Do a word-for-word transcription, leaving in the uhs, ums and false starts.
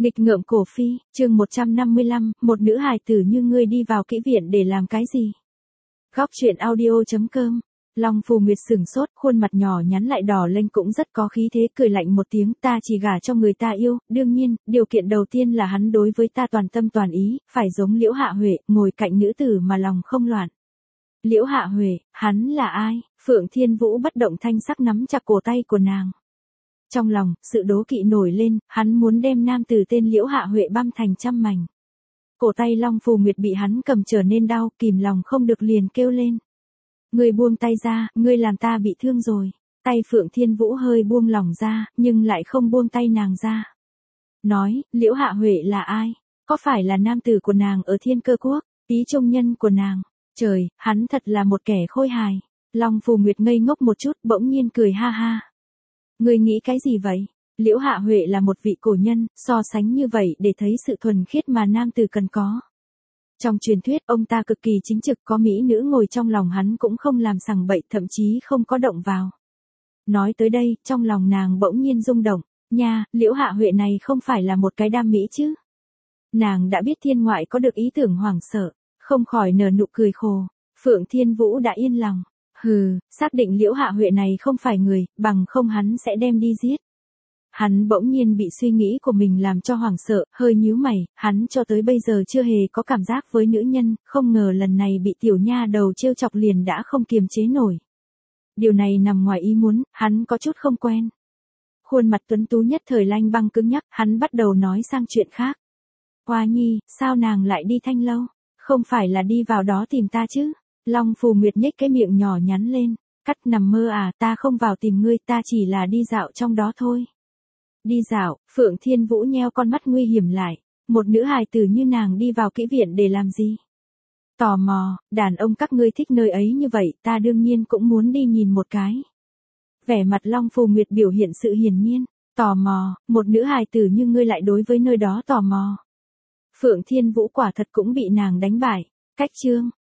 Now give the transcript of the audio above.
Nghịch ngợm cổ phi, chương một trăm năm mươi lăm, một nữ hài tử như ngươi đi vào kỹ viện để làm cái gì? Góc truyện audio chấm com. Long Phù Nguyệt sửng sốt, khuôn mặt nhỏ nhắn lại đỏ lên cũng rất có khí thế, cười lạnh một tiếng, ta chỉ gả cho người ta yêu, đương nhiên, điều kiện đầu tiên là hắn đối với ta toàn tâm toàn ý, phải giống Liễu Hạ Huệ, ngồi cạnh nữ tử mà lòng không loạn. Liễu Hạ Huệ, hắn là ai? Phượng Thiên Vũ bất động thanh sắc nắm chặt cổ tay của nàng. Trong lòng, sự đố kỵ nổi lên, hắn muốn đem nam tử tên Liễu Hạ Huệ băm thành trăm mảnh. Cổ tay Long Phù Nguyệt bị hắn cầm trở nên đau, kìm lòng không được liền kêu lên. Ngươi buông tay ra, ngươi làm ta bị thương rồi. Tay Phượng Thiên Vũ hơi buông lỏng ra, nhưng lại không buông tay nàng ra. Nói, Liễu Hạ Huệ là ai? Có phải là nam tử của nàng ở Thiên Cơ Quốc, tí trung nhân của nàng? Trời, hắn thật là một kẻ khôi hài. Long Phù Nguyệt ngây ngốc một chút, bỗng nhiên cười ha ha. Ngươi nghĩ cái gì vậy? Liễu Hạ Huệ là một vị cổ nhân, so sánh như vậy để thấy sự thuần khiết mà nam tử cần có. Trong truyền thuyết, ông ta cực kỳ chính trực, có mỹ nữ ngồi trong lòng hắn cũng không làm sằng bậy, thậm chí không có động vào. Nói tới đây, trong lòng nàng bỗng nhiên rung động, nha, Liễu Hạ Huệ này không phải là một cái đam mỹ chứ? Nàng đã biết thiên ngoại có được ý tưởng hoảng sợ, không khỏi nở nụ cười khổ. Phượng Thiên Vũ đã yên lòng. Hừ, xác định Liễu Hạ Huệ này không phải người, bằng không hắn sẽ đem đi giết. Hắn bỗng nhiên bị suy nghĩ của mình làm cho hoảng sợ, hơi nhíu mày, hắn cho tới bây giờ chưa hề có cảm giác với nữ nhân, không ngờ lần này bị tiểu nha đầu trêu chọc liền đã không kiềm chế nổi. Điều này nằm ngoài ý muốn, hắn có chút không quen. Khuôn mặt tuấn tú nhất thời lanh băng cứng nhắc, hắn bắt đầu nói sang chuyện khác. Hoa Nhi, sao nàng lại đi Thanh Lâu? Không phải là đi vào đó tìm ta chứ? Long Phù Nguyệt nhếch cái miệng nhỏ nhắn lên, cắt nằm mơ à, ta không vào tìm ngươi, ta chỉ là đi dạo trong đó thôi. Đi dạo, Phượng Thiên Vũ nheo con mắt nguy hiểm lại, một nữ hài tử như nàng đi vào kỹ viện để làm gì? Tò mò, đàn ông các ngươi thích nơi ấy như vậy, ta đương nhiên cũng muốn đi nhìn một cái. Vẻ mặt Long Phù Nguyệt biểu hiện sự hiển nhiên, tò mò, một nữ hài tử như ngươi lại đối với nơi đó tò mò. Phượng Thiên Vũ quả thật cũng bị nàng đánh bại, cách chương.